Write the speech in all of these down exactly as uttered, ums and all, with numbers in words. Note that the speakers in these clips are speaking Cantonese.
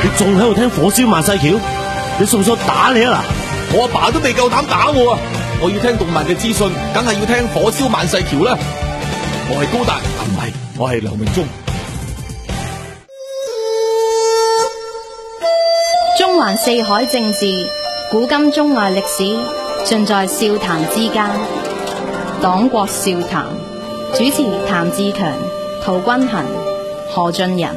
仲喺度聽火燒萬世橋？你信唔信打你啊？嗱， 我阿爸都未夠膽打我啊！我要聽動漫嘅資訊，梗係要聽火燒萬世橋啦。我係高達，唔係，我係劉明忠。 中環四海政治，古今中外歷史，盡在笑談之間。黨國笑談，主持譚志強、陶君行、何俊仁。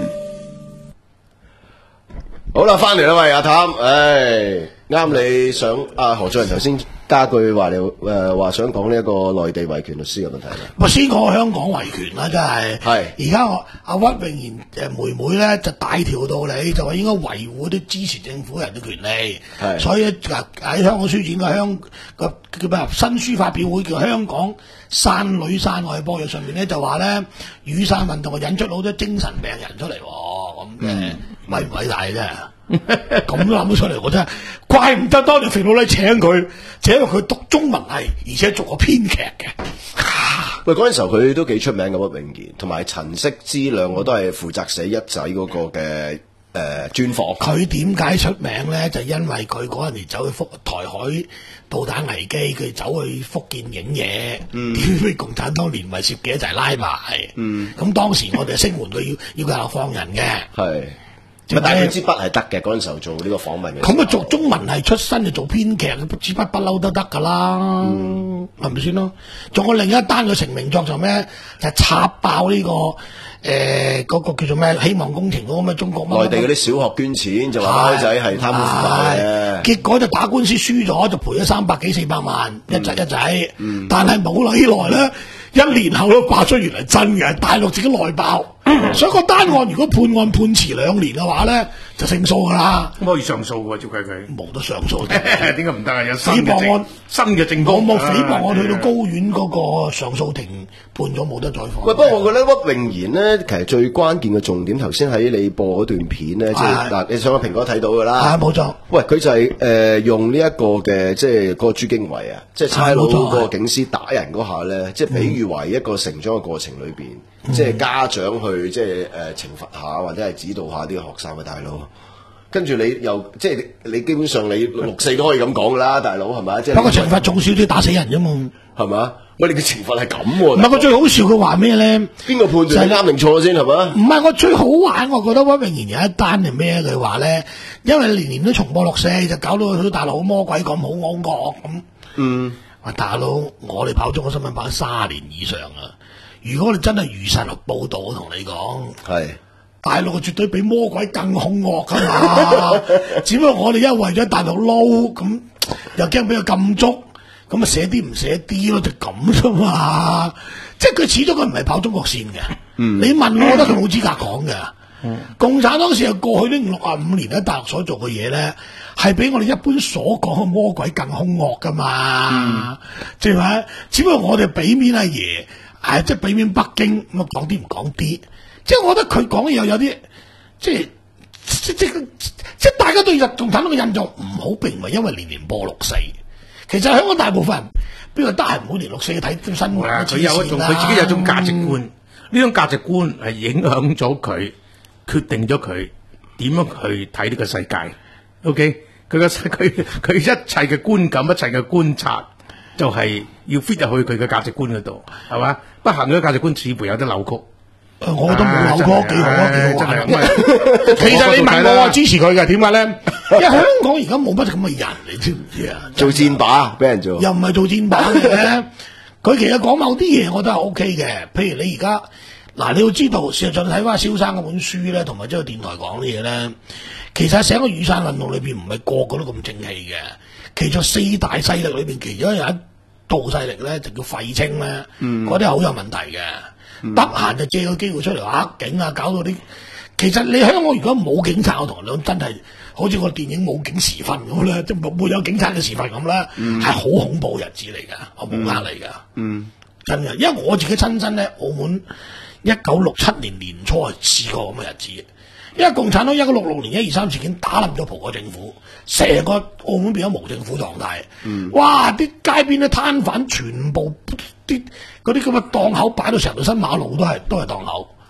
好啦，翻嚟啦，喂，阿譚，唉，啱你想阿何俊仁頭先加句話，你誒話想講呢一個內地維權律師嘅問題啦。 咪先講香港維權啦，真係。 係。而家我阿屈穎妍誒妹妹咧就大條道理，就話應該維護啲支持政府人嘅權利。係。所以喺香港書展嘅香個叫咩新書發表會叫香港山女山外博約上面咧就話咧雨傘運動引出好多精神病人出嚟，咁嘅偉唔偉大啫？咁都諗到出嚟，我真係怪唔得當年肥佬黎請佢，請佢讀中文系，而且做過編劇嘅。 喂，嗰陣時候佢都幾出名嘅屈穎妍，同埋陳惜之兩個都係負責寫一仔嗰個嘅誒專訪。 佢點解出名咧？就因為佢嗰陣時走去福台海導彈危機，佢走去福建影嘢，點知共產黨連埋攝記一齊拉埋。嗯，咁當時我哋聲援佢要要佢下放人嘅。係。 但係佢支筆係得嘅，嗰陣時候做呢個訪問嘅。 咁啊，做中文系出身就做編劇，支筆不嬲都得噶啦，係咪先咯？仲有另一單嘅成名作就咩？就係、插爆呢、這個誒嗰、呃那個叫做咩？希望工程嗰個咩中國內地嗰啲小學捐錢就話開仔係貪污腐敗嘅， 結果就打官司輸咗，就賠咗三百幾四百萬、嗯、一仔一仔，嗯、但係冇幾耐咧。一年後都爆出原來真嘅，大陸自己內爆，所以個單案如果判案判遲兩年嘅話咧，就勝訴噶啦。 可以上訴嘅，照計佢冇得上訴。 點解唔得啊？有新嘅政案， 新嘅政綱。 我冇誹謗案去到高院嗰個上訴庭判咗冇得再放。 喂，不過我覺得屈穎妍咧，其實最關鍵嘅重點，頭先喺你播嗰段片咧，即係嗱，你上個蘋果睇到噶啦。 係冇錯。 喂，佢就係、是、誒、呃、用呢一個嘅，即係嗰個朱經緯啊，即係差佬嗰個警司打人嗰下咧，即係比喻為一個成長嘅過程裏邊，嗯、即係家長去即係誒、呃、懲罰下或者係指導下啲學生嘅大佬。跟住你又即係你基本上你六四都可以咁講噶啦，大佬係咪？即係不過懲罰仲少啲打死人啫嘛， 係咪？喂，你嘅懲罰係咁喎。 唔係，我最好笑佢話咩咧？ 邊個判斷啱定錯先係咪？ 唔係，我最好玩，我覺得屈穎妍有一單係咩？佢話咧，因為年年都重播六四，就搞到佢大陸好魔鬼咁，好惡惡咁。嗯，話大佬，我哋跑中國新聞跑咗卅年以上啊！如果我哋真係如實報導，我同你講係。大陸絕對比魔鬼更兇惡噶嘛，只不過我哋因為為咗大陸撈，咁又驚俾佢禁足，咁啊寫啲唔寫啲咯，就咁啫嘛。即係佢始終佢唔係跑中國線嘅。嗯、你問我，我覺得佢冇資格講嘅。嗯、共產黨時係過去呢六啊五年喺大陸所做嘅嘢咧，係比我哋一般所講嘅魔鬼更兇惡噶嘛。即係話，只不過我哋俾面阿爺，誒即係俾面北京咁啊講啲唔講啲。即係我覺得佢講嘅又有啲，即係即即即係大家對日共產黨嘅印象唔好，並唔係因為年年播六四。其實香港大部分人邊個得閒每年六四睇啲新聞？ 佢有一種佢自己有一種價值觀，呢、嗯、種價值觀係影響咗佢，決定咗佢點樣去睇呢個世界。OK，佢個佢佢一切嘅觀感，一切嘅觀察，就係、是、要 fit 入去佢嘅價值觀嗰度，係嘛？不幸嘅價值觀似乎有啲扭曲。 我都冇扭過，幾好啊，幾好玩。其實你問我，我支持佢嘅，點解咧？因為香港而家冇乜咁嘅人，你知唔知啊？ 做戰靶俾人做， 又唔係做戰靶嘅。佢其實講某啲嘢，我覺得係 O K 嘅。譬如你而家嗱，你要知道，事實上睇翻蕭生嗰本書咧，同埋即係電台講啲嘢咧，其實成個雨傘運動裏邊唔係個個都咁正氣嘅。其實四大勢力裏邊，其中有一道勢力咧，就叫廢青咧，嗰啲係好有問題嘅。得閒、嗯、就借個機會出嚟呃警啊，搞到啲。其實你香港如果冇警察，我同你講真係好似個電影冇警時分咁咧，即係冇有警察嘅時分咁咧，係好、嗯、恐怖日子嚟噶，我冇呃你噶，嗯，真嘅，因為我自己親身咧，澳門一九六七年年初係試過咁嘅日子，因為共產黨一九六六年一二三事件打冧咗葡國政府，成個澳門變咗無政府狀態，嗯、哇！啲街邊啲攤販全部啲嗰啲咁嘅檔口擺到成條新馬路都係都係檔口。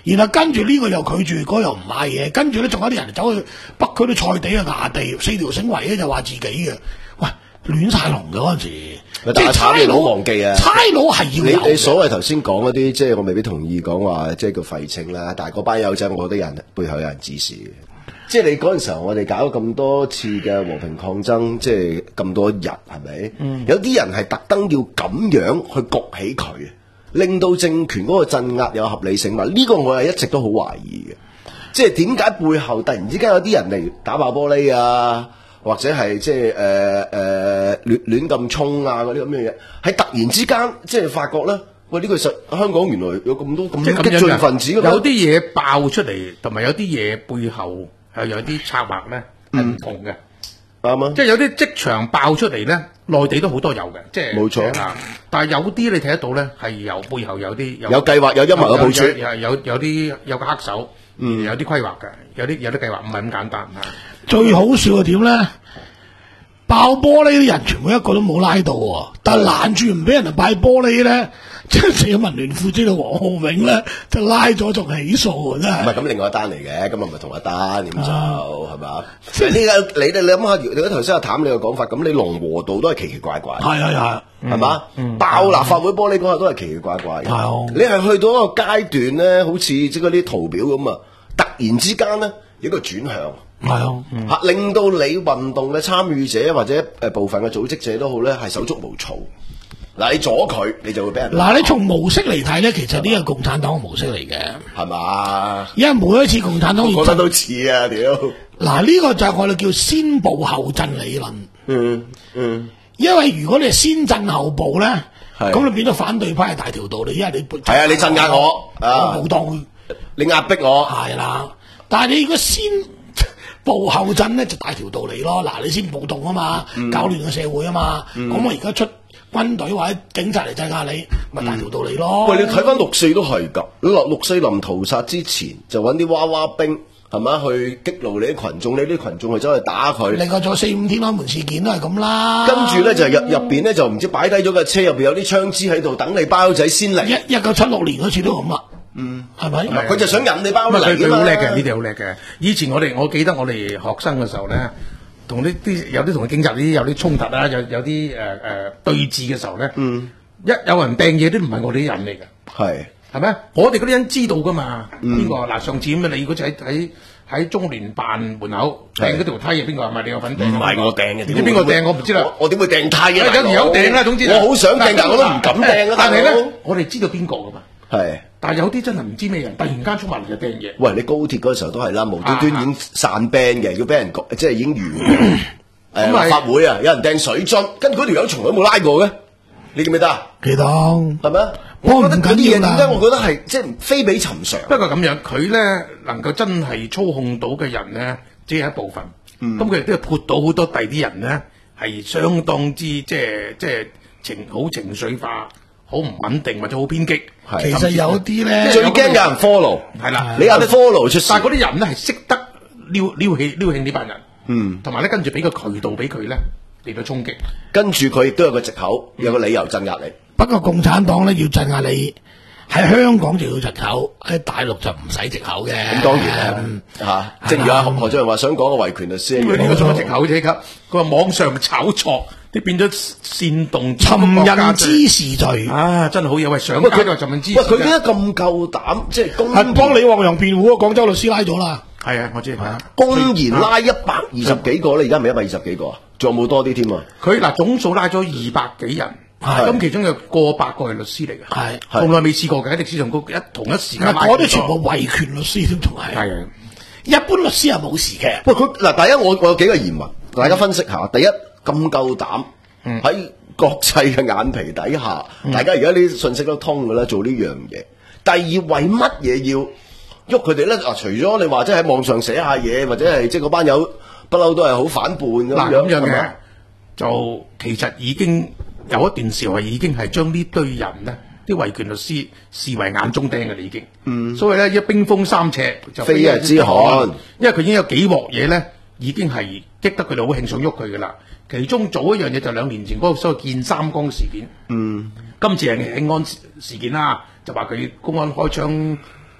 然後跟住呢個又拒絕，嗰個又唔買嘢，跟住咧仲有啲人走去北區啲菜地啊、牙地四條繩圍咧就話自己嘅，喂亂晒龍嘅嗰陣時， 即係差佬忘記啊！ 差佬係要有你你所謂頭先講嗰啲，即係我未必同意講話，即係叫廢青啦。但係嗰班友仔，我覺得有人背後有人指示嘅。即係你嗰陣時候，我哋搞咗咁多次嘅和平抗爭，即係咁多日，係咪？嗯、有啲人係特登要咁樣去焗起佢，令到政權嗰個鎮壓有合理性嘛？呢、呢個我係一直都好懷疑嘅。即係點解背後突然之間有啲人嚟打爆玻璃啊？或者係即係誒誒亂亂咁衝啊嗰啲咁嘅嘢，喺突然之間即係發覺咧，喂呢、這個實香港原來有咁多咁激進分子，有啲嘢爆出嚟，同埋有啲嘢背後係有啲策劃咧係唔同嘅， 啱啊！ 即係有啲即場爆出嚟咧，內地都好多有嘅，即係冇錯。 但係有啲你睇得到咧，係有背後有啲有計劃、有陰謀嘅部署， 有有有啲有個黑手，嗯，有啲規劃嘅，有啲有啲計劃，唔係咁簡單嚇。 最好笑係點咧？爆玻璃啲人全部一個都冇拉到喎，但係攔住唔俾人哋爆玻璃咧，即係社民聯副主席黃浩銘咧就拉咗仲起訴真係。 唔係咁，另外一單嚟嘅，咁啊唔係同一單，點就係嘛？即係呢個你你你諗下，你頭先阿譚你嘅講法，咁你龍和道都係奇奇怪怪， 係啊係， 係嘛？爆立法會玻璃嗰日都係奇奇怪怪。係你係去到一個階段咧，好似即係嗰啲圖表咁啊，突然之間咧有一個轉向。 係啊， 吓、嗯、令到你運動嘅參與者或者誒部分嘅組織者都好咧，係手足無措。嗱，你阻佢，你就會俾人。 嗱，你從模式嚟睇咧，其實呢個共產黨嘅模式嚟嘅， 係嘛？ 因為每一次共產黨， 我覺得都似啊，屌！ 嗱，呢個就係我哋叫先暴後震理論。 嗯嗯。 因為如果你係先震後暴咧，咁你變咗反對派係大條道理，因為你係啊，你鎮壓我， 我冇當你壓迫我， 係啦。但係你如果先暴後震咧就大條道理咯，嗱你先暴動啊嘛，嗯、搞亂個社會啊嘛，咁、嗯、我而家出軍隊或者警察嚟鎮壓你，咪、嗯、大條道理咯。 喂，你睇翻六四都係㗎，六六四臨屠殺之前就揾啲娃娃兵係咪去激怒你啲群眾，你啲群眾去走去打佢。另外仲有四五天安門事件都係咁啦。 跟住咧就入入邊咧就唔知擺低咗架車入邊有啲槍支喺度等你包仔先嚟。 一一九七六年嗰次都咁啊。 嗯， 係咪？ 佢就想引你包嚟佢佢好叻嘅，呢啲好叻嘅。以前我哋我記得我哋學生嘅時候咧，同呢啲有啲同警察啲有啲衝突啦，有有啲誒誒對峙嘅時候咧，嗯，一有人掟嘢都唔係我哋啲人嚟嘅， 係係咪？我哋嗰啲人知道噶嘛？邊個嗱？上次咁啊，你嗰次喺喺喺中聯辦門口掟嗰條梯係邊個？係咪你有份掟？ 唔係我掟嘅， 唔知邊個掟我唔知啦。 我點會掟梯啊？ 有條友掟啦，總之我好想掟，但我都唔敢掟啊！ 但係咧，我哋知道邊個噶嘛？ 係。 但係有啲真係唔知咩人，突然間衝埋嚟就掟嘢。 喂，你高鐵嗰時候都係啦，無端端已經散 band 嘅，要俾人即係已經完。誒，立法會啊，有人掟水樽，跟住嗰條友從來冇拉過嘅，你記唔記得啊？ 記得，係咪？我覺得嗰啲嘢點解？我覺得係即係非比尋常。 不過咁樣，佢咧能夠真係操控到嘅人咧，只係一部分。咁佢亦都係潑到好多第啲人咧，係相當之即係即係情好情緒化。好唔穩定或者好偏激， 其實有啲咧最驚有人 follow， 係啦，你有啲 follow 出， 但係嗰啲人咧係識得撩撩起撩起呢班人， 嗯， 同埋咧跟住俾個渠道俾佢咧嚟到衝擊， 跟住佢亦都有個藉口，有個理由鎮壓你。 不過共產黨咧要鎮壓你喺香港就要藉口，喺大陸就唔使藉口嘅。 咁當然啦，嚇，正如阿何俊仁話想講個維權律師， 佢呢個做藉口啫，佢話網上炒作。你變咗煽動尋釁滋事罪啊！真係好嘢，喂，上街就尋釁滋事。 喂，佢點解咁夠膽？即係公係幫李旺陽辯護啊！廣州律師拉咗啦。 係啊，我知。 公然拉一百二十幾個咧，而家唔係一百二十幾個啊？仲有冇多啲添啊？ 佢嗱總數拉咗二百幾人，咁其中有過百個係律師嚟嘅，係從來未試過嘅喺歷史上高一同一時間。 嗰啲全部維權律師都仲係。係啊，一般律師係冇事嘅。 喂，佢嗱，第一我我有幾個疑問，大家分析下。第一。咁夠膽喺國際嘅眼皮底下，嗯、大家而家啲信息都通㗎啦，做呢樣嘢。第二，為乜嘢要喐佢哋咧？啊，除咗你話即係喺網上寫下嘢，或者係即係嗰班友不嬲都係好反叛咁樣。 咁樣嘅就其實已經有一段時候係已經係將呢堆人咧，啲維權律師視為眼中釘嘅啦，已經。嗯。所以咧，一冰封三尺就非一日之寒， 因為佢已經有幾鑊嘢咧，已經係激得佢哋好興想喐佢㗎啦。其中早一樣嘢就兩年前嗰個所謂建三江事件，嗯，今次係慶安事件啦，就話佢公安開槍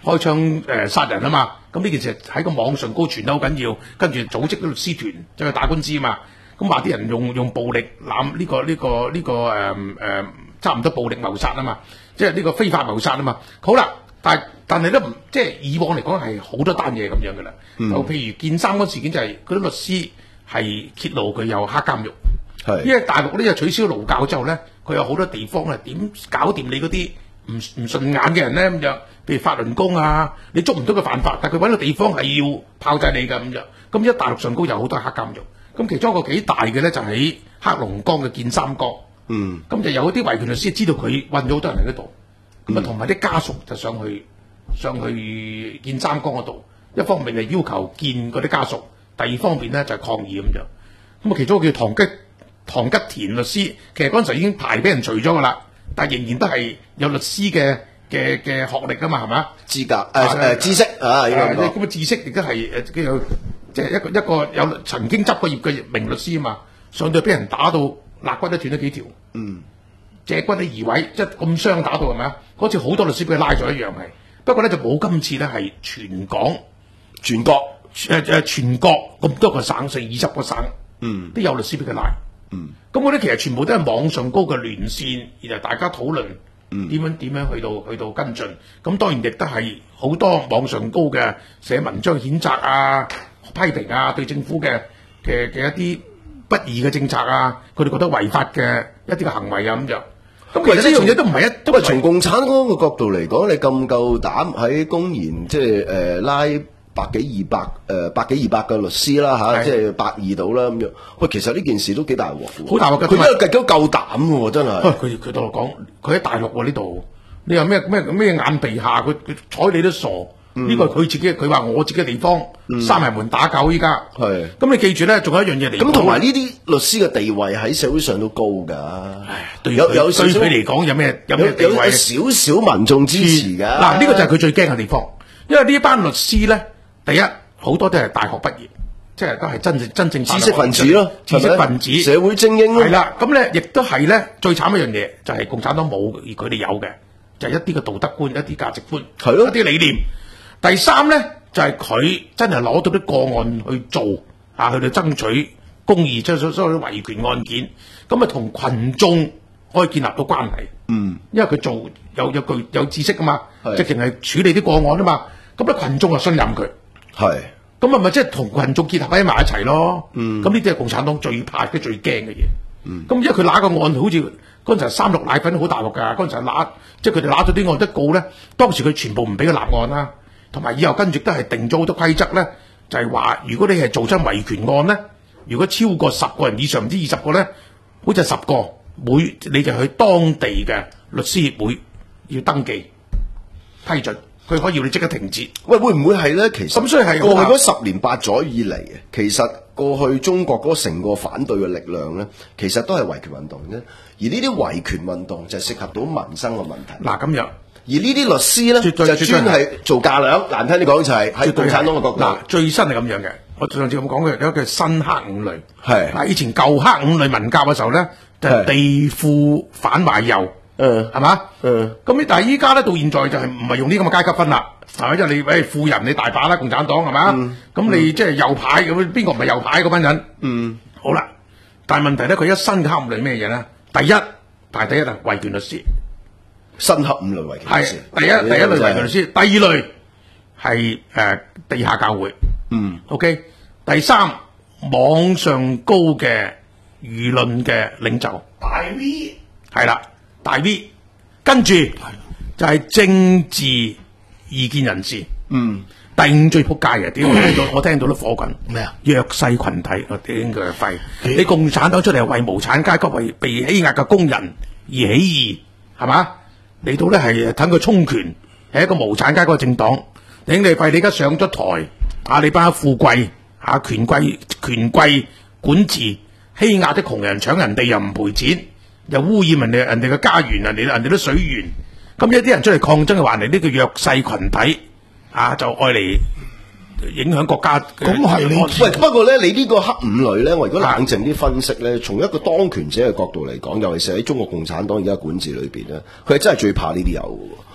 開槍誒殺人啊嘛。咁呢件事喺個網上高傳得好緊要，跟住組織啲律師團就去打官司啊嘛。咁話啲人用用暴力攬呢個呢個呢個誒誒差唔多暴力謀殺啊嘛，即係呢個非法謀殺啊嘛。好啦，但係但係咧唔即係以往嚟講係好多單嘢咁樣嘅啦。就、嗯、譬如件衫嗰事件就係嗰啲律師係揭露佢有黑監獄，係因為大陸呢就取消勞教之後咧，佢有好多地方咧點搞掂你嗰啲唔唔順眼嘅人咧咁樣，譬如法輪功啊，你捉唔到佢犯法，但係佢揾個地方係要炮製你㗎咁樣。咁一大陸上高有好多黑監獄。咁其中一個幾大嘅咧就喺黑龍江嘅建三角，嗯，咁就有啲維權律師知道佢運咗好多人喺嗰度，咁啊同埋啲家屬就上去上去建三角嗰度，一方面係要求見嗰啲家屬，第二方面咧就係抗議咁樣。咁啊其中一個叫唐吉唐吉田律師，其實嗰陣時已經牌俾人除咗噶啦，但係仍然都係有律師嘅嘅嘅學歷噶嘛，係咪？資格誒誒知識啊，呢個咁嘅知識亦都係誒叫做。即係一個一個有曾經執過業嘅名律師啊嘛，上到俾人打到肋骨都斷咗幾條，嗯，脊骨都移位，即係咁傷打到係咪啊？嗰次好多律師俾佢拉咗一樣係，不過咧就冇今次咧係全港、全國誒誒全國咁多個省市二十個省，嗯，都有律師俾佢拉，嗯，咁嗰啲其實全部都係網上高嘅連線，然後大家討論。嗯，點樣點樣去到去到跟進，咁當然亦都係好多網上高嘅寫文章譴責啊、批評啊，對政府嘅嘅嘅一啲不義嘅政策啊，佢哋覺得違法嘅一啲嘅行為啊咁樣。咁其實呢樣嘢都唔係一，因為從共產黨嘅角度嚟講，你咁夠膽喺公然即係誒拉百幾二百誒、呃、百幾二百嘅律師啦嚇，即係百二到啦咁樣。喂，其實呢件事都幾大鑊嘅，好大鑊嘅。佢都幾夠膽嘅喎，真係。佢佢同我講，佢喺大陸喎呢度，你話咩咩咩眼鼻下，佢佢睬你都傻。呢、嗯、個係佢自己，佢話我自己嘅地方，閂、嗯、埋門打狗依家。係。咁你記住咧，仲有一樣嘢嚟。咁同埋呢啲律師嘅地位喺社會上都高㗎。有有對佢嚟講有咩有咩地位？有少少民眾支持㗎。嗱，呢、這個就係佢最驚嘅地方，因為呢班律師咧。第一，好多都係大學畢業，即係都係真正真正知識分子咯，知識分子、社會精英咯。係啦，咁咧亦都係咧最慘一樣嘢，就係、是、共產黨冇而佢哋有嘅，就係、是、一啲嘅道德觀、一啲價值觀、係咯，一啲理念。第三咧就係、是、佢真係攞到啲個案去做啊，去到爭取公義，即係所所謂維權案件，咁啊同群眾可以建立到關係。嗯，因為佢做有有具有知識噶嘛，即係淨係處理啲個案啊嘛，咁咧群眾就信任佢。係，咁啊咪即係同群眾結合喺埋一齊咯。嗯，咁呢啲係共產黨最怕、嘅最驚嘅嘢。嗯，咁因為佢拿個案好似嗰陣時三鹿奶粉好大鑊㗎，嗰陣時拿即係佢哋拿咗啲案一告咧，當時佢全部唔俾佢立案啦，同埋以後跟住都係定咗好多規則咧，就係、是、話如果你係做真維權案咧，如果超過十個人以上唔知二十個咧，好似係十個，每你就去當地嘅律師協會要登記批准。佢可以要你即刻停止。喂，會唔會係咧？其實咁所以係過去嗰十年八載以嚟，其實過去中國嗰成個反對嘅力量咧，其實都係維權運動啫。而呢啲維權運動就係適合到民生嘅問題。嗱咁樣，而呢啲律師咧就專係做價量。難聽啲講就係喺共產黨嘅角度。嗱，最新係咁樣嘅。我上次咁講嘅有一個新黑五類。係。嗱，以前舊黑五類文革嘅時候咧，就係地富反壞右。嗯，係嘛？嗯，咁但係依家咧到現在就係唔係用呢咁嘅階級分啦，係咪？即係你誒富人你大把啦，共產黨係嘛？咁、嗯、你即係右派咁，邊個唔係右派嗰班人？嗯，好啦，但係問題咧，佢一新嘅黑五類咩嘢咧？第一排第一啊，維權律師，新黑五類維權律師，係第一第一類維權律師，第二類係誒、呃、地下教會，嗯 ，OK， 第三網上高嘅輿論嘅領袖，大 V 係啦。大 V， 跟住就係政治意見人士。嗯，第五最撲街嘅，點我聽到我聽到都火滾。咩啊？弱勢群體，我頂佢肺！你共產黨出嚟係為無產階級、為被欺壓嘅工人而起義，係嘛？嚟到咧係等佢充權，係一個無產階級嘅政黨。頂你肺！你而家上咗台，啊你班富貴啊權貴權貴管治，欺壓啲窮人，搶人哋又唔賠錢。又污染人哋人哋嘅家園，人哋人哋啲水源，咁一啲人出嚟抗爭嘅話，你呢個弱勢群體啊，就愛嚟影響國家。咁係你喂，不過咧，你呢個黑五類咧，我如果冷靜啲分析咧，從一個當權者嘅角度嚟講，尤其是喺中國共產黨而家管治裏邊咧，佢係真係最怕呢啲有嘅。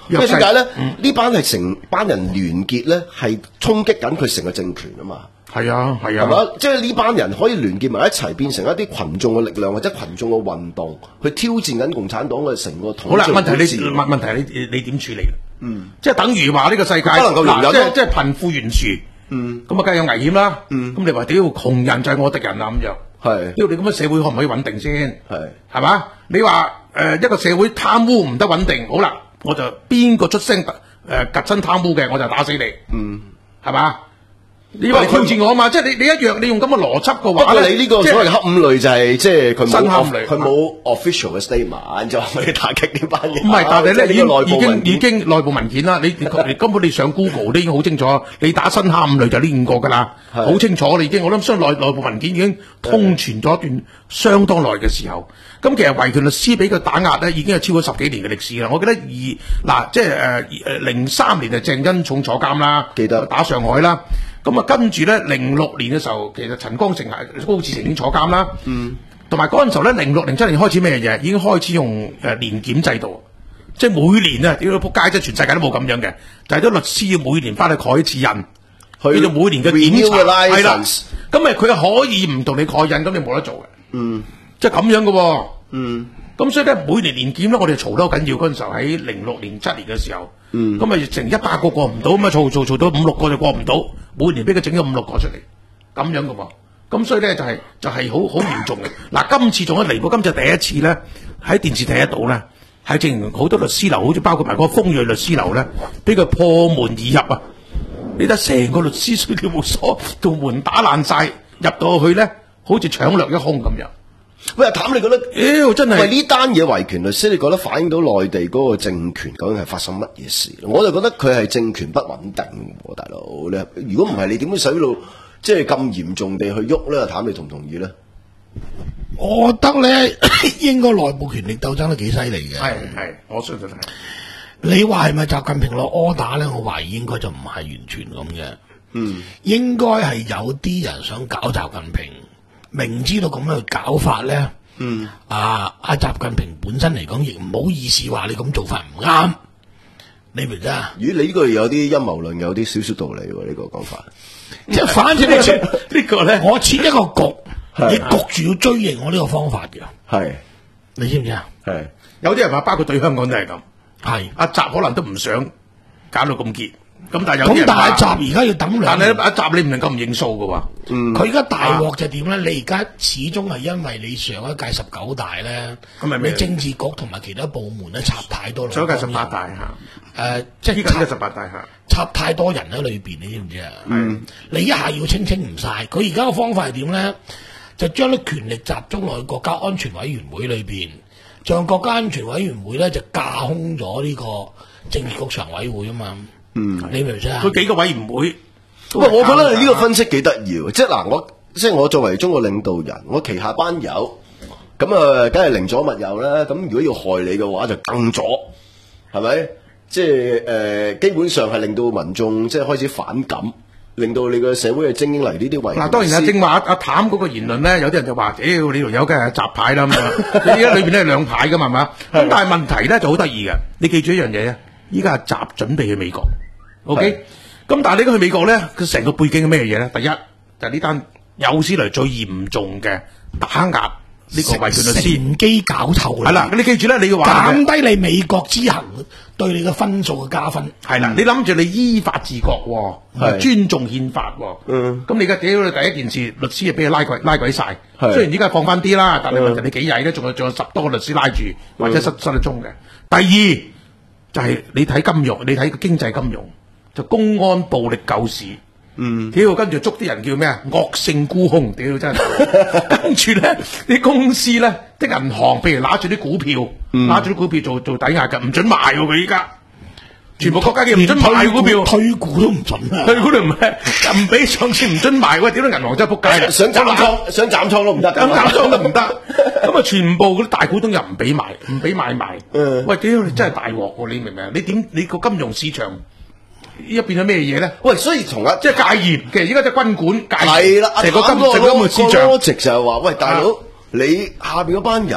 因為點解咧？呢班係成班人聯結咧，係衝擊緊佢成個政權啊嘛。 係啊，係啊， 係嘛？即係呢班人可以聯結埋一齊，變成一啲群眾嘅力量或者群眾嘅運動，去挑戰緊共產黨嘅成個統治。 好啦，問題你問問題你你你點處理？ 嗯， 即係等於話呢個世界不能夠容忍即係即係貧富懸殊。 嗯， 咁啊，梗係有危險啦。 嗯， 咁你話屌窮人就係我敵人啊咁樣。 係， 屌你咁嘅社會可唔可以穩定先？ 係， 係嘛？你話誒、呃、一個社會貪污唔得穩定，好啦，我就邊個出聲誒夾親貪污嘅，我就打死你。嗯，係嘛？你話挑戰我啊嘛？即係你你一樣，你用咁嘅邏輯嘅話， 不過你呢個所謂黑五類就係即係佢新黑五冇類佢冇 official 嘅 statement 就可以打擊呢班嘢。 唔係，但係咧已經已經已經經內部文件啦。你你你根本你上 Google 都已經好清楚，你打新黑五類就呢五個㗎啦，好清楚你已經。我諗相信內內部文件已經通傳咗一段相當耐嘅時候。咁其實維權律師俾佢打壓咧，已經係超過十幾年嘅歷史啦。我記得二嗱即係誒誒零三年就鄭恩重坐監啦， 記得打上海啦。咁啊，跟住咧，零六年嘅時候，其實陳光誠係高志成已經坐監啦。嗯，同埋嗰陣時候咧，零六零七年開始咩嘢？已經開始用誒年檢制度，即係每年啊，屌到仆街，即係全世界都冇咁樣嘅，就係、是、啲律師要每年翻去蓋一次印，去到每年嘅檢查係啦。咁咪佢可以唔同你蓋印，咁你冇得做嘅。嗯，即係咁樣嘅喎。嗯。咁所以咧，每年年檢咧，我哋嘈得好緊要。嗰陣時候喺零六年七年嘅時候，咁咪成一百個過唔到，咁啊嘈嘈嘈到五六個就過唔到，每年俾佢整咗五六個出嚟，咁樣嘅喎。咁所以咧就係、是、就係好好嚴重嘅。嗱，今次仲有離譜，今次第一次咧喺電視睇得到咧，係正好多律師樓，好似包括埋嗰個豐瑞律師樓咧，俾佢破門而入啊！你睇成個律師事務所道門打爛晒，入到去咧，好似搶掠一空咁樣。 喂，阿譚，你覺得？ 妖、欸、真係喂呢單嘢維權律師，你覺得反映到內地嗰個政權究竟係發生乜嘢事？我就覺得佢係政權不穩定喎，大佬。你如果唔係，你點會使到即係咁嚴重地去喐咧？阿譚，你同唔同意咧？ 我覺得咧，應該內部權力鬥爭都幾犀利嘅。 係係，我相信係。 你話係咪習近平落 order 咧？我懷疑應該就唔係完全咁嘅。嗯，應該係有啲人想搞習近平。明知道咁樣去搞法咧，嗯，啊，阿習近平本身嚟講亦唔好意思話你咁做法唔啱，你明唔明啊？ 咦，你呢個有啲陰謀論，有啲少少道理喎，呢、這個講法。 即係反正你設呢個咧， 我設一個局，你焗住要追認我呢個方法嘅。係，你知唔知啊？ 係，有啲人話包括對香港都係咁。係，阿習可能都唔想搞到咁結。咁但係有啲人話，咁但係習而家要等兩，但係阿習你唔能夠唔認數㗎喎。嗯，佢而家大鑊就點咧？你而家始終係因為你上一屆十九大咧，咁咪你政治局同埋其他部門咧插太多，上一屆十八大嚇，誒即係依家十八大嚇，插太多人喺裏邊，你知唔知啊？嗯，你一下要清清唔晒，佢而家嘅方法係點咧？就將啲權力集中落去國家安全委員會裏邊，將國家安全委員會咧就架空咗呢個政治局常委會啊嘛。嗯，你明唔明啊？佢幾個委員會， 喂，我覺得你呢個分析幾得意，即係嗱，我即係我作為中國領導人，我旗下班友，咁啊，梗係寧左勿右啦。咁如果要害你嘅話，就更左，係咪？即係誒、呃，基本上係令到民眾即係開始反感，令到你個社會嘅精英嚟呢啲位。嗱， 當然啊，正話阿阿譚嗰個言論咧，有啲人就話：，屌、哎、你條友梗係雜牌啦咁啊！你而家裏邊咧係兩牌噶嘛，係嘛？咁但係問題咧就好得意嘅，你記住一樣嘢啊！依家係習準備去美國。O K，咁但係你去美國咧，佢成個背景係咩嘢咧？第一就係呢單有史嚟最嚴重嘅打壓呢個維權律師， 乘機搞臭。 係啦，你記住咧，你要話減低你美國之行對你嘅分數嘅加分。 係啦，你諗住你依法治國，尊重憲法。嗯，咁你而家屌你第一件事，律師啊俾佢拉鬼拉鬼晒。雖然而家放翻啲啦，但係問題你幾曳咧？仲有仲有十多個律師拉住，或者失失得蹤嘅。第二就係、是、你睇金融，你睇個經濟金融。就公安暴力救市，嗯，屌跟住捉啲人叫咩啊？惡性沽空，屌真係，跟住咧啲公司咧，啲銀行譬如拿住啲股票，拿住啲股票做做抵押嘅，唔准賣喎佢依家，全部國家嘅唔准賣股票， 推股都唔准啊， 推股都唔係，唔俾上次唔准賣，喂，屌啲銀行真係仆街啦， 想斬倉，想斬倉都唔得， 想斬倉都唔得，咁啊全部嗰啲大股東又唔俾賣，唔俾買賣，嗯，喂，屌你真係大鑊喎，你明唔明啊？你點你個金融市場？依家變咗咩嘢咧？ 喂，所以同啊， 即係戒嚴，其實依家即係軍管戒嚴。 係啦， 成個金成個市場邏輯就係話，喂，大佬，你下邊嗰班人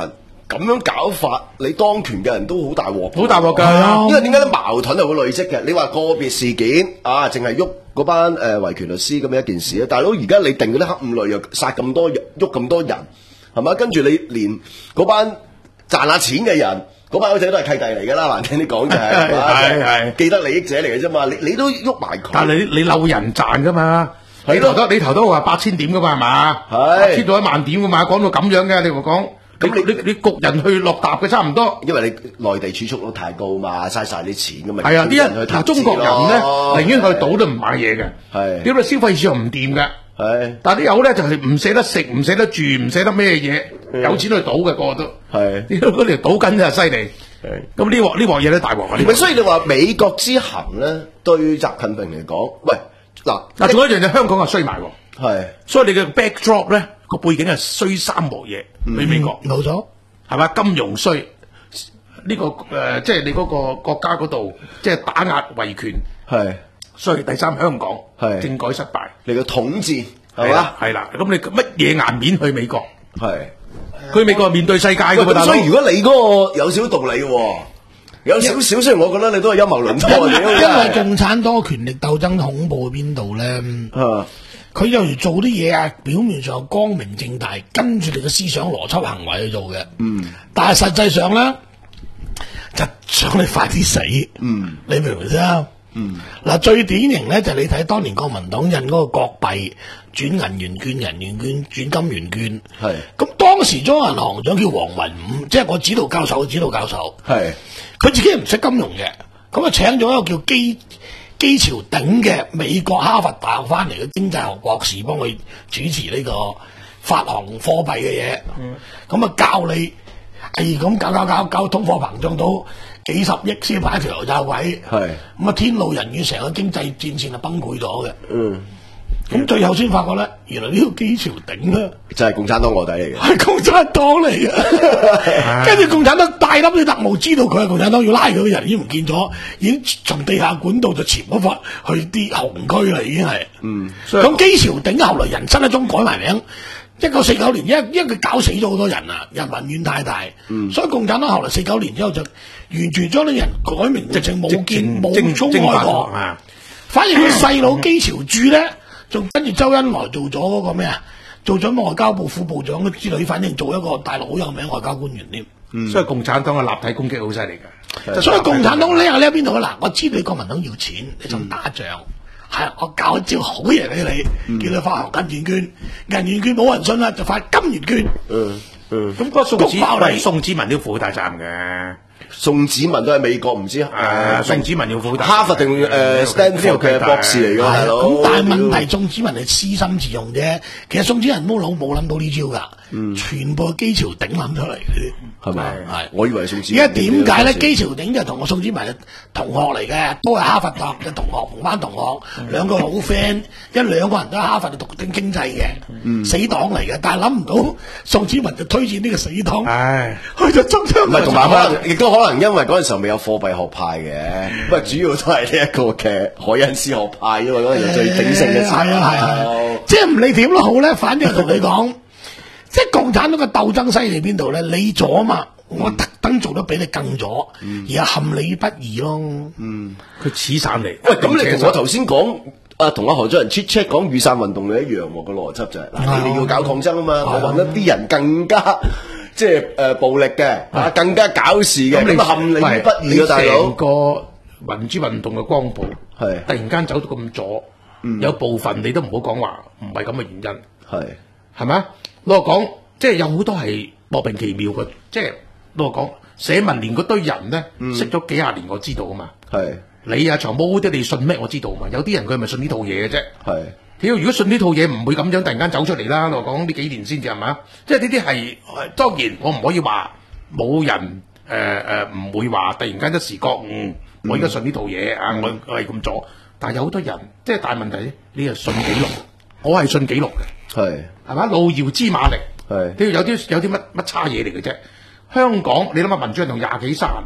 咁樣搞法，你當權嘅人都好大鑊， 好大鑊㗎。 因為點解啲矛盾係會累積嘅？你話個別事件啊，淨係喐嗰班誒維權律師咁樣一件事啊，大佬而家你定嗰啲黑五類又殺咁多人，喐咁多人，係嘛？跟住你連嗰班賺下錢嘅人，嗰班友仔都係契弟嚟㗎啦，難聽啲講就係，係係既得利益者嚟嘅啫嘛，你你都喐埋佢。 但係你你漏人賺㗎嘛？你投得你投得話八千點㗎嘛係嘛？係千到一萬點㗎嘛？講到咁樣嘅，你話講。咁你你你焗人去落搭嘅差唔多， 因為你內地儲蓄率太高嘛，嘥晒啲錢咁嘛。 係啊，啲人嗱中國人咧，寧願去賭都唔買嘢嘅。係，點解消費市場唔掂嘅？係，但係啲友咧就係唔捨得食，唔捨得住，唔捨得咩嘢，有錢去賭嘅個個都。係，嗰條賭緊真係犀利。係，咁呢鑊呢鑊嘢咧大鑊啊！ 唔係，所以你話美國之行咧，對習近平嚟講，喂嗱嗱，仲有一樣嘢，香港係衰埋喎。 係， 所以你嘅 backdrop 咧。個背景係衰三鑊嘢，喺美國冇錯， 係嘛？金融衰呢、這個誒、呃，即係你嗰個國家嗰度，即係打壓維權係衰。第三香港係政改失敗， 你嘅統治係嘛？ 係啦，咁你乜嘢顏面去美國？ 係佢美國係面對世界㗎嘛？ 所以如果你嗰個有少少道理喎，有少少雖然我覺得你都係陰謀論多嘅， 因為共產黨權力鬥爭恐怖喺邊度咧？佢有時做啲嘢啊，表面上光明正大，跟住你嘅思想邏輯行為去做嘅。嗯，但係實際上咧，就想你快啲死。嗯，你明唔明先？嗯，嗱，最典型咧就係你睇當年國民黨印嗰個國幣轉銀元券、銀元券轉金元券。係，咁當時中央銀行長叫黃文武，即係個指導教授嘅指導教授。係，佢自己唔識金融嘅，咁啊請咗一個叫基。基朝頂嘅美國哈佛大學翻嚟嘅經濟學博士幫佢主持呢個發行貨幣嘅嘢，咁啊、嗯、教你係咁搞搞搞搞通貨膨脹到幾十億先擺條油炸位，係咁啊天怒人怨，成個經濟戰線係崩潰咗嘅。嗯，咁最後先發覺咧，原來呢個基朝頂咧就係共產黨臥底嚟嘅， 係共產黨嚟嘅。跟住共產黨大粒啲特務知道佢係共產黨，要拉佢嘅人已經唔見咗，已經從地下管道就潛咗翻去啲紅區啦，已經係。嗯，咁基朝頂後來人生一宗改埋名，一九四九年，因因為佢搞死咗好多人啊，人民怨太大。嗯，所以共產黨後來四九年之後就完全將啲人改名，直情冇見冇中開過。反而佢細佬基朝柱咧。仲跟住周恩來做咗嗰個咩啊？做咗外交部副部長之類，反正做一個大陸好有名外交官員添。嗯， 所以共產黨嘅立體攻擊好犀利㗎。 所以共產黨叻係叻喺邊度啊？嗱，我知道你國民黨要錢，你想打仗，係、嗯、我教一招好嘢俾你，嗯、叫你發行金元券，銀元券冇人信啦，就發金元券。嗯嗯，咁嗰宋子文， 宋子文都負好大責任嘅。 宋子文都喺美國，唔知誒宋子文要負責哈佛定誒 Stanford 嘅博士嚟㗎，大佬。 咁但係問題，宋子文係私心自用啫。其實宋子文冇諗冇諗到呢招㗎，全部係基朝頂諗出嚟嘅， 係咪？係，我以為宋子。 而家點解咧？基朝頂就同我宋子文同學嚟嘅，都係哈佛大學嘅同學，同班同學，兩個好 friend，因為兩個人都喺哈佛度讀經經濟嘅，死黨嚟嘅。但係諗唔到宋子文就推薦呢個死黨，去咗中央。 唔係同埋可能亦都可能因為嗰陣時候未有貨幣學派嘅，咁啊主要都係呢一個嘅凱恩斯學派，因為嗰陣時最鼎盛嘅時候。係啊係啊，即係唔理點都好咧，反正同你講，即係共產黨嘅鬥爭犀利邊度咧？你咗嘛，我特登做得比你更咗，而係陷你於不義咯。嗯， 佢黐散嚟。 喂，咁你同我頭先講。啊，同阿何俊仁 check check 講雨傘運動嘅一樣喎，個邏輯就係、是、嗱，你哋要搞抗爭啊嘛，我揾一啲人更加即係誒、呃、暴力嘅，啊更加搞事嘅，咁啊陷你於不義啊，大佬。 成個民主運動嘅光譜係突然間走到咁左，嗯、有部分你都唔好講話唔係咁嘅原因，係係咪？老實講，即係有好多係莫名其妙嘅，即係老實講，社民連嗰堆人咧、嗯、識咗幾廿年，我知道啊嘛，係。你啊長毛啲你信咩？我知道嘛，有啲人佢係咪信呢套嘢嘅啫？係，屌如果信呢套嘢唔會咁樣突然間走出嚟啦。我講呢幾年先至係嘛，即係呢啲係當然我唔可以話冇人誒誒唔會話突然間一時覺悟，嗯、我而家信呢套嘢啊，我我係咁做，但係有好多人即係大問題，你係信記錄，我係信記錄嘅，係係嘛，路遙知馬力，係，屌有啲有啲乜乜差嘢嚟嘅啫。香港你諗下民主運動廿幾卅年。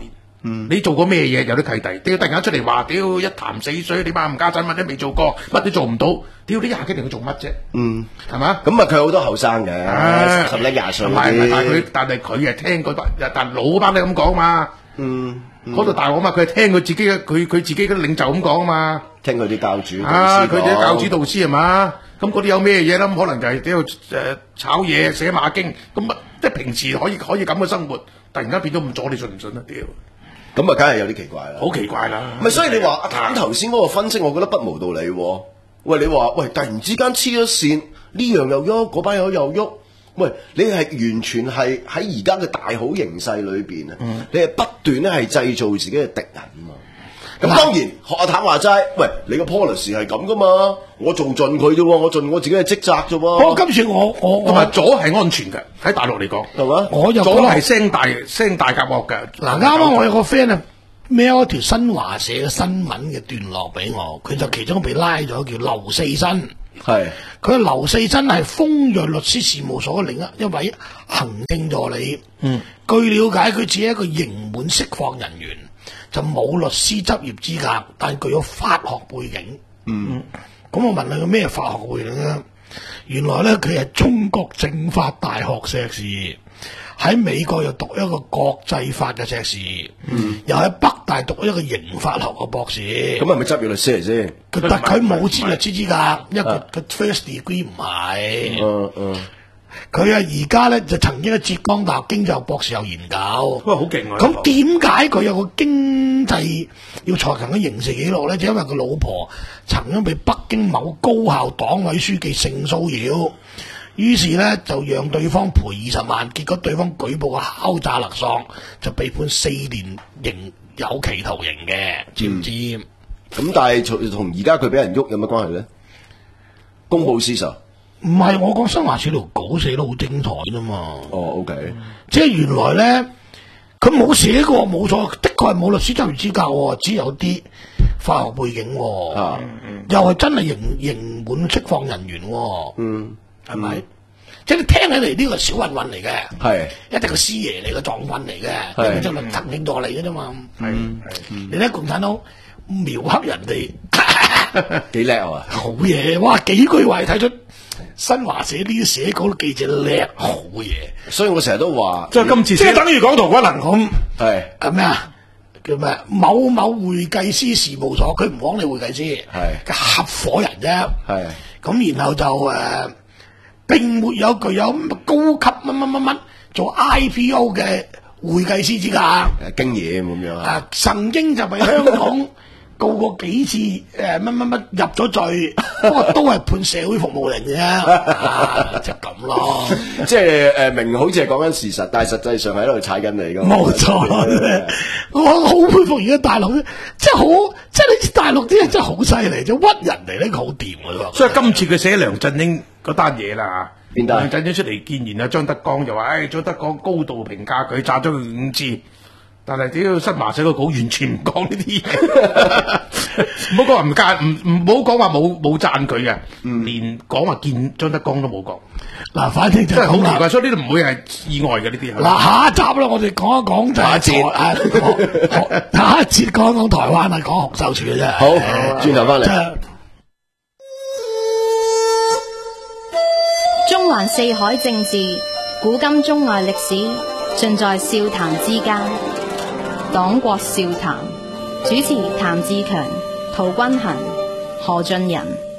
嗯，你做過咩嘢有啲契弟？屌突然間出嚟話，屌一潭死水，你媽唔家陣乜都未做過，乜都做唔到，屌你廿幾年佢做乜啫？嗯，係嘛？ 咁啊，佢好多後生嘅，十零廿歲嗰啲。 但係佢，但係佢係聽嗰班，但老嗰班都咁講嘛。嗯，嗰度大鑊嘛，佢係聽佢自己嘅，佢佢自己嘅領袖咁講啊嘛。 聽佢啲教主。 啊，佢哋啲教主導師係嘛？咁嗰啲有咩嘢啦？咁可能就係喺度誒炒嘢、寫馬經，咁啊，即係平時可以可以咁嘅生活，突然間變咗咁咗，你信唔信啊？屌！ 咁啊，梗係有啲奇怪啦， 好奇怪啦！ 咪所以你話阿譚頭先嗰個分析，我覺得不無道理喎。喂，你話喂，突然之間黐咗線，呢樣又喐，嗰班友又喐。喂，你係完全係喺而家嘅大好形勢裏邊啊！嗯、你係不斷咧係製造自己嘅敵人啊嘛。咁當然學阿譚話齋，喂，你個 policy 係咁噶嘛？我做盡佢啫喎，我盡我自己嘅職責啫喎。 我今次我我同埋左係安全嘅，喺大陸嚟講係嘛？ 我又左係聲大聲大夾惡嘅。 嗱，啱啱我有個 friend 啊，mail 一條新華社嘅新聞嘅段落俾我，佢就其中被拉咗，叫劉四新。係佢劉四新係豐潤律師事務所嘅另一一位行政助理。嗯，據了解，佢只係一個刑滿釋放人員。就冇律師執業資格，但具有法學背景。嗯，咁我問佢咩法學背景咧？原來咧佢係中國政法大學碩士，喺美國又讀一個國際法嘅碩士，嗯，又喺北大讀一個刑法學嘅博士。咁係咪執業律師嚟先？ 佢但佢冇專業律師資格，因為佢佢 first degree 唔係。嗯嗯。佢啊，而家咧就曾經喺浙江大學經濟學博士有研究， 哇，好勁啊！ 咁點解佢有個經濟要財勤嘅刑事記錄咧？就因為佢老婆曾經被北京某高校黨委書記性騷擾，於是咧就讓對方賠二十萬，結果對方舉報嘅敲詐勒索，就被判四年刑有期徒刑嘅，知唔知？咁、 嗯、但係同而家佢俾人喐有乜關係咧？公報私仇。 唔係，我講新華社條稿寫得好精彩啫嘛。 哦 ，OK， 嗯、即係原來咧，佢冇寫過，冇錯，的確係冇律師執業資格，只有啲法學背景，啊，嗯、又係真係刑刑滿釋放人員，嗯，係咪？嗯、即係你聽起嚟呢個係小混混嚟嘅，係是一定個師爺嚟嘅壯棍嚟嘅，因為真係行政助理嘅啫嘛。係，你睇共產黨描黑人哋幾叻啊！ 好嘢，哇！幾句話睇出。新華社呢啲寫稿嘅記者叻好嘢， 所以我成日都話， 即係今次即係等於講陶君行咁， 係係咩啊？叫咩？某某會計師事務所，佢唔講你會計師，係嘅合夥人啫，係咁，然後就誒、呃，並沒有具有高級乜乜乜乜做 I P O 嘅會計師資格， 經驗咁樣啊， 曾經就喺香港。告過幾次誒乜乜乜入咗罪，不過都係判社會服務令嘅，啊，就咁咯。 即係誒明好似係講緊事實，但係實際上喺度踩緊你咁。 冇錯，我好佩服而家大陸，即係好，即係你大陸啲人真係好犀利，就屈人哋呢好掂嘅。 所以今次佢寫梁振英嗰單嘢啦嚇， 邊單？ 梁振英出嚟見言啊，張德江就話：，誒、哎，張德江高度評價佢，炸咗佢五次。但係屌新華社個稿完全唔講呢啲嘢，唔好講話唔讚，唔唔好講話冇冇讚佢嘅，嗯、連講話見張德江都冇講。 嗱，反正就係好奇怪，所以呢度唔會係意外嘅呢啲。 嗱，下一集啦，我哋講一講就係台誒，下一節講一講台灣係講洪秀柱嘅啫。 好，轉頭翻嚟。 中環四海政治，古今中外歷史，盡在笑談之間。黨國笑談，主持譚志強、陶君行、何俊仁。